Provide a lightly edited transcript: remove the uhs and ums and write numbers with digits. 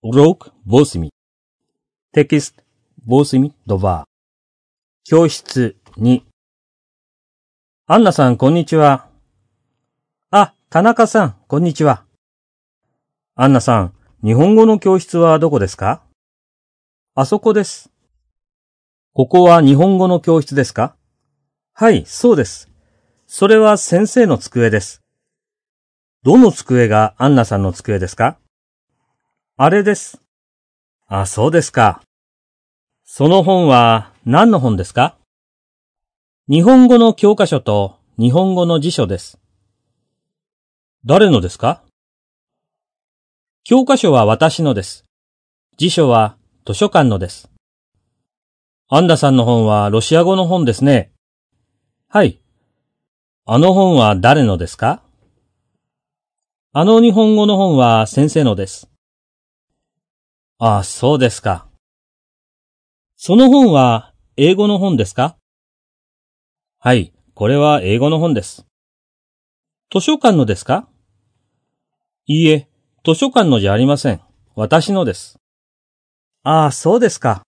Урок 8. Текст 8.2. 教室2。アンナさん、こんにちは。あ、田中さん、こんにちは。アンナさん、日本語の教室はどこですか？あそこです。ここは日本語の教室ですか？はい、そうです。それは先生の机です。どの机がアンナさんの机ですか？あれです。あ、そうですか。その本は何の本ですか？日本語の教科書と日本語の辞書です。誰のですか？教科書は私のです。辞書は図書館のです。アンナさんの本はロシア語の本ですね。はい。あの本は誰のですか？あの日本語の本は先生のです。あ、そうですか。その本は英語の本ですか？はい、これは英語の本です。図書館のですか？いいえ、図書館のじゃありません。私のです。ああ、そうですか。